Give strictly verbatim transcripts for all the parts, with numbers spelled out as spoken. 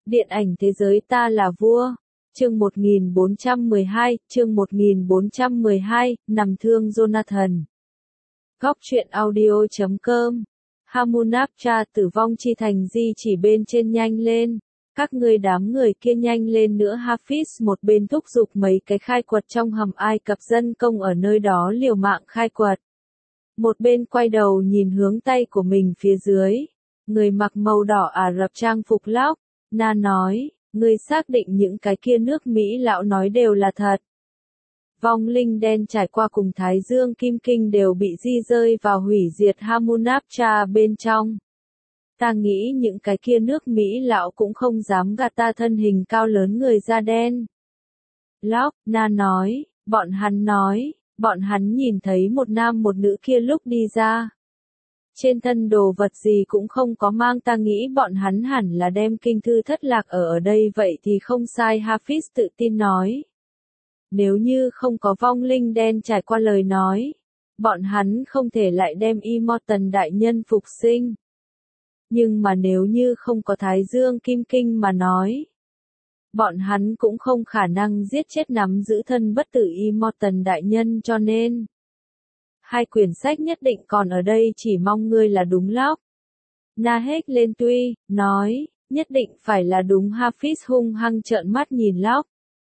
Điện ảnh thế giới ta là vua. Chương một nghìn bốn trăm mười hai, chương một nghìn bốn trăm mười hai, nằm thương Jonathan. Góc truyện audio chấm com. Hamunaptra tử vong chi thành di chỉ bên trên nhanh lên. Các ngươi đám người kia nhanh lên nữa. Hafiz một bên thúc giục mấy cái khai quật trong hầm Ai Cập dân công ở nơi đó liều mạng khai quật. Một bên quay đầu nhìn hướng tay của mình phía dưới. Người mặc màu đỏ Ả Rập trang phục lóc. Na nói, ngươi xác định những cái kia nước Mỹ lão nói đều là thật. Vong linh đen trải qua cùng Thái Dương Kim Kinh đều bị di rơi vào hủy diệt Hamunaptra bên trong. Ta nghĩ những cái kia nước Mỹ lão cũng không dám gạt ta thân hình cao lớn người da đen. Lóc, Na nói, bọn hắn nói, bọn hắn nhìn thấy một nam một nữ kia lúc đi ra. Trên thân đồ vật gì cũng không có mang, ta nghĩ bọn hắn hẳn là đem kinh thư thất lạc ở ở đây vậy thì không sai. Hafiz tự tin nói. Nếu như không có vong linh đen trải qua lời nói, bọn hắn không thể lại đem Immortan đại nhân phục sinh. Nhưng mà nếu như không có Thái Dương Kim Kinh mà nói, bọn hắn cũng không khả năng giết chết nắm giữ thân bất tử Immortan đại nhân, cho nên hai quyển sách nhất định còn ở đây, chỉ mong ngươi là đúng. Lóc. Na hét lên tuy, nói, nhất định phải là đúng. Hafiz hung hăng trợn mắt nhìn Lóc.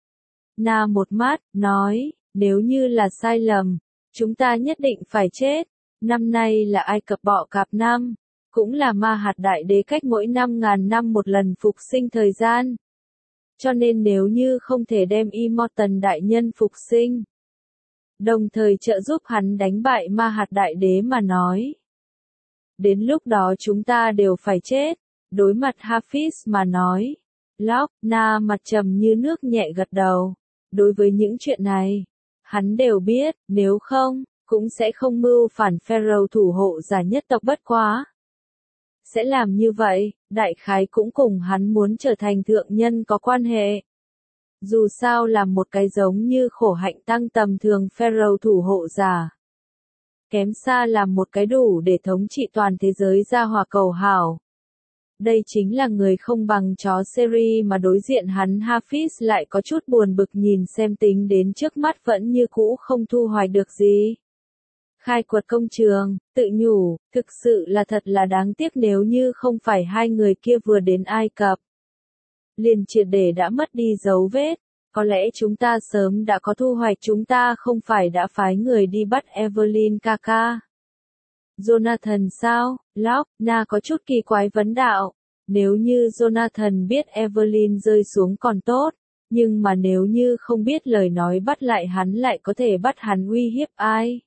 Na một mắt, nói, nếu như là sai lầm, chúng ta nhất định phải chết. Năm nay là Ai Cập bọ cạp năm, cũng là ma hạt đại đế cách mỗi năm ngàn năm một lần phục sinh thời gian. Cho nên nếu như không thể đem Immortan đại nhân phục sinh, đồng thời trợ giúp hắn đánh bại ma hạt đại đế mà nói, đến lúc đó chúng ta đều phải chết. Đối mặt Hafiz mà nói, Lóc, Na mặt trầm như nước nhẹ gật đầu. Đối với những chuyện này, hắn đều biết, nếu không, cũng sẽ không mưu phản Pharaoh thủ hộ giả nhất tộc, bất quá. Sẽ làm như vậy, đại khái cũng cùng hắn muốn trở thành thượng nhân có quan hệ. Dù sao là một cái giống như khổ hạnh tăng tầm thường Pharaoh thủ hộ giả. Kém xa là một cái đủ để thống trị toàn thế giới gia hỏa cầu hảo. Đây chính là người không bằng chó series mà đối diện hắn. Hafiz lại có chút buồn bực nhìn xem, tính đến trước mắt vẫn như cũ không thu hoạch được gì. Khai quật công trường, tự nhủ, thực sự là thật là đáng tiếc, nếu như không phải hai người kia vừa đến Ai Cập, liền triệt để đã mất đi dấu vết, có lẽ chúng ta sớm đã có thu hoạch. Chúng ta không phải đã phái người đi bắt Evelyn Kaka. Jonathan sao? Lóc, Na có chút kỳ quái vấn đạo. Nếu như Jonathan biết Evelyn rơi xuống còn tốt, nhưng mà nếu như không biết lời nói bắt lại hắn, lại có thể bắt hắn uy hiếp ai?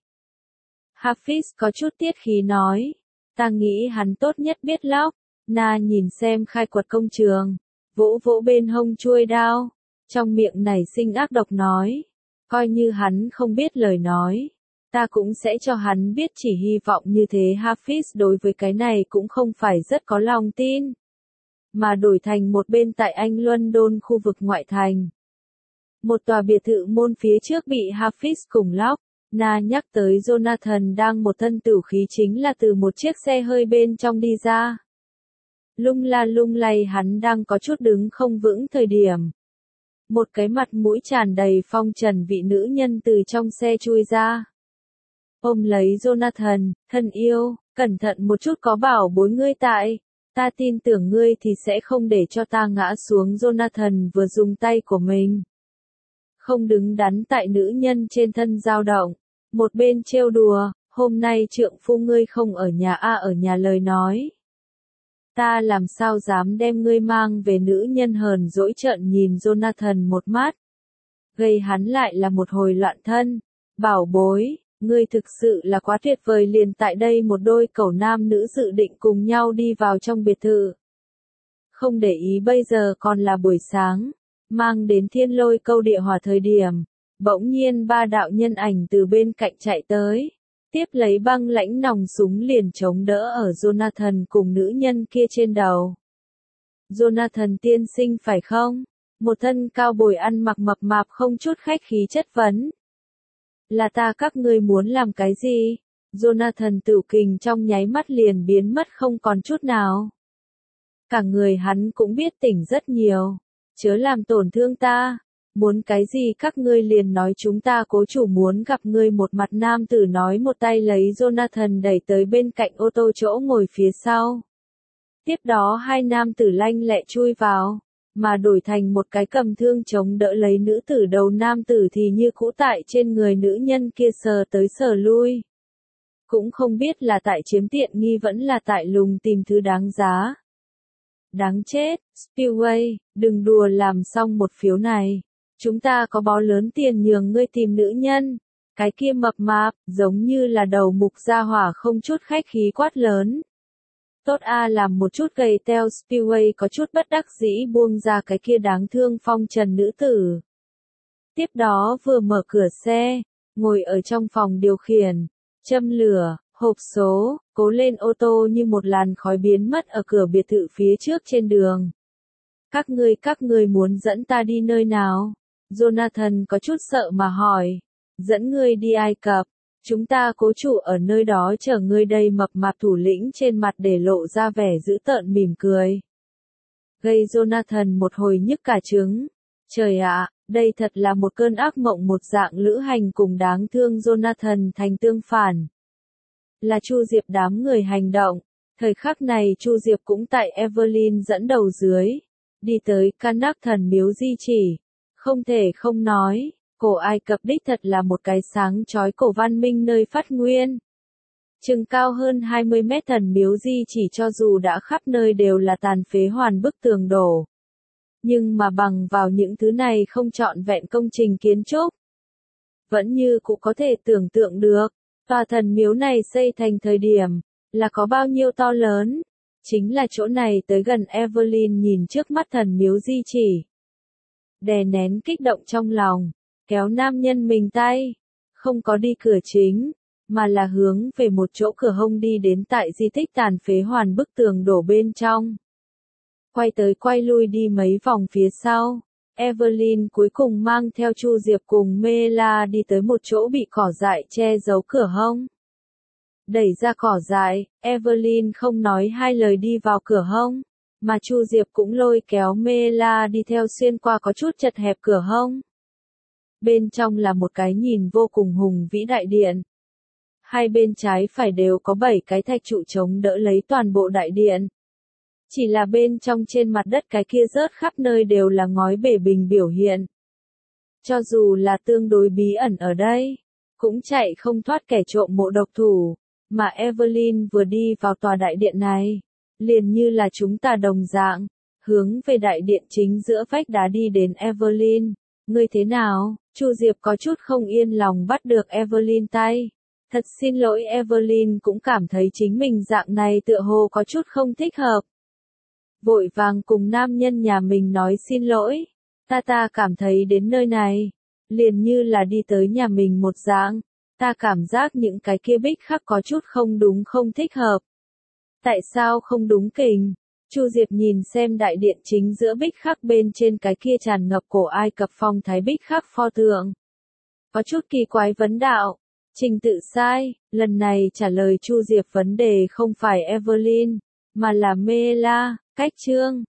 Hafiz có chút tiết khí nói. Ta nghĩ hắn tốt nhất biết. Lóc. Na nhìn xem khai quật công trường, vỗ vỗ bên hông chuôi đao, trong miệng nảy sinh ác độc nói. Coi như hắn không biết lời nói, ta cũng sẽ cho hắn biết, chỉ hy vọng như thế. Hafiz đối với cái này cũng không phải rất có lòng tin. Mà đổi thành một bên tại Anh London khu vực ngoại thành. Một tòa biệt thự môn phía trước bị Hafiz cùng Lóc, Na nhắc tới. Jonathan đang một thân tửu khí, chính là từ một chiếc xe hơi bên trong đi ra. Lung la lung lay, hắn đang có chút đứng không vững thời điểm. Một cái mặt mũi tràn đầy phong trần vị nữ nhân từ trong xe chui ra. Ôm lấy Jonathan, thân yêu, cẩn thận một chút, có bảo bối ngươi tại. Ta tin tưởng ngươi thì sẽ không để cho ta ngã xuống. Jonathan vừa dùng tay của mình không đứng đắn tại nữ nhân trên thân dao động, một bên trêu đùa, hôm nay trượng phu ngươi không ở nhà a à, ở nhà lời nói, ta làm sao dám đem ngươi mang về. Nữ nhân hờn dỗi trợn nhìn Jonathan một mắt, gây hắn lại là một hồi loạn thân. Bảo bối, ngươi thực sự là quá tuyệt vời. Liền tại đây một đôi cẩu nam nữ dự định cùng nhau đi vào trong biệt thự. Không để ý bây giờ còn là buổi sáng, mang đến thiên lôi câu địa hỏa thời điểm, bỗng nhiên ba đạo nhân ảnh từ bên cạnh chạy tới, tiếp lấy băng lãnh nòng súng liền chống đỡ ở Jonathan cùng nữ nhân kia trên đầu. Jonathan tiên sinh phải không? Một thân cao bồi ăn mặc mập mạp không chút khách khí chất vấn. Là ta. Các ngươi muốn làm cái gì? Jonathan tự kình trong nháy mắt liền biến mất không còn chút nào. Cả người hắn cũng biết tỉnh rất nhiều. Chớ làm tổn thương ta. Muốn cái gì các ngươi liền nói, chúng ta cố chủ muốn gặp ngươi. Một mặt nam tử nói, một tay lấy Jonathan đẩy tới bên cạnh ô tô chỗ ngồi phía sau. Tiếp đó hai nam tử lanh lẹ chui vào, mà đổi thành một cái cầm thương chống đỡ lấy nữ tử. Đầu nam tử thì như cũ tại trên người nữ nhân kia sờ tới sờ lui. Cũng không biết là tại chiếm tiện nghi vẫn là tại lùng tìm thứ đáng giá. Đáng chết, Spillway, đừng đùa làm xong một phiếu này. Chúng ta có bó lớn tiền nhường ngươi tìm nữ nhân. Cái kia mập mạp, giống như là đầu mục gia hỏa không chút khách khí quát lớn. Tốt a làm một chút gầy teo. Spillway có chút bất đắc dĩ buông ra cái kia đáng thương phong trần nữ tử. Tiếp đó vừa mở cửa xe, ngồi ở trong phòng điều khiển, châm lửa, hộp số, cố lên ô tô như một làn khói biến mất ở cửa biệt thự phía trước trên đường. Các ngươi các ngươi muốn dẫn ta đi nơi nào? Jonathan có chút sợ mà hỏi. Dẫn ngươi đi Ai Cập. Chúng ta cố chủ ở nơi đó chờ ngươi đây. Mập mạp thủ lĩnh trên mặt để lộ ra vẻ dữ tợn mỉm cười. Gây Jonathan một hồi nhức cả trứng. Trời ạ, đây thật là một cơn ác mộng. Một dạng lữ hành cùng đáng thương Jonathan thành tương phản. Là Chu Diệp đám người hành động. Thời khắc này Chu Diệp cũng tại Evelyn dẫn đầu dưới. Đi tới Karnak thần miếu di chỉ. Không thể không nói, cổ Ai Cập đích thật là một cái sáng chói cổ văn minh nơi phát nguyên. Chừng cao hơn hai mươi mét thần miếu di chỉ cho dù đã khắp nơi đều là tàn phế hoàn bức tường đổ. Nhưng mà bằng vào những thứ này không trọn vẹn công trình kiến trúc. Vẫn như cũng có thể tưởng tượng được, tòa thần miếu này xây thành thời điểm, là có bao nhiêu to lớn. Chính là chỗ này tới gần. Evelyn nhìn trước mắt thần miếu di chỉ. Đè nén kích động trong lòng, kéo nam nhân mình tay, không có đi cửa chính, mà là hướng về một chỗ cửa hông đi đến tại di tích tàn phế hoàn bức tường đổ bên trong. Quay tới quay lui đi mấy vòng phía sau, Evelyn cuối cùng mang theo Chu Diệp cùng Mela đi tới một chỗ bị cỏ dại che giấu cửa hông. Đẩy ra cỏ dại, Evelyn không nói hai lời đi vào cửa hông. Mà Chu Diệp cũng lôi kéo Mela đi theo xuyên qua có chút chật hẹp cửa hông. Bên trong là một cái nhìn vô cùng hùng vĩ đại điện. Hai bên trái phải đều có bảy cái thạch trụ chống đỡ lấy toàn bộ đại điện. Chỉ là bên trong trên mặt đất cái kia rớt khắp nơi đều là ngói bể bình biểu hiện. Cho dù là tương đối bí ẩn ở đây, cũng chạy không thoát kẻ trộm mộ độc thủ. Mà Evelyn vừa đi vào tòa đại điện này, liền như là chúng ta đồng dạng, hướng về đại điện chính giữa vách đá đi đến. Evelyn, ngươi thế nào? Chu Diệp có chút không yên lòng bắt được Evelyn tay. Thật xin lỗi. Evelyn cũng cảm thấy chính mình dạng này tựa hồ có chút không thích hợp. Vội vàng cùng nam nhân nhà mình nói xin lỗi. Ta ta cảm thấy đến nơi này, liền như là đi tới nhà mình một dạng. Ta cảm giác những cái kia bích khắc có chút không đúng không thích hợp. Tại sao không đúng kình? Chu Diệp nhìn xem đại điện chính giữa bích khắc bên trên cái kia tràn ngập cổ Ai Cập phong thái bích khắc pho tượng. Có chút kỳ quái vấn đạo. Trình tự sai. Lần này trả lời Chu Diệp vấn đề không phải Evelyn, mà là Mela. Cách chương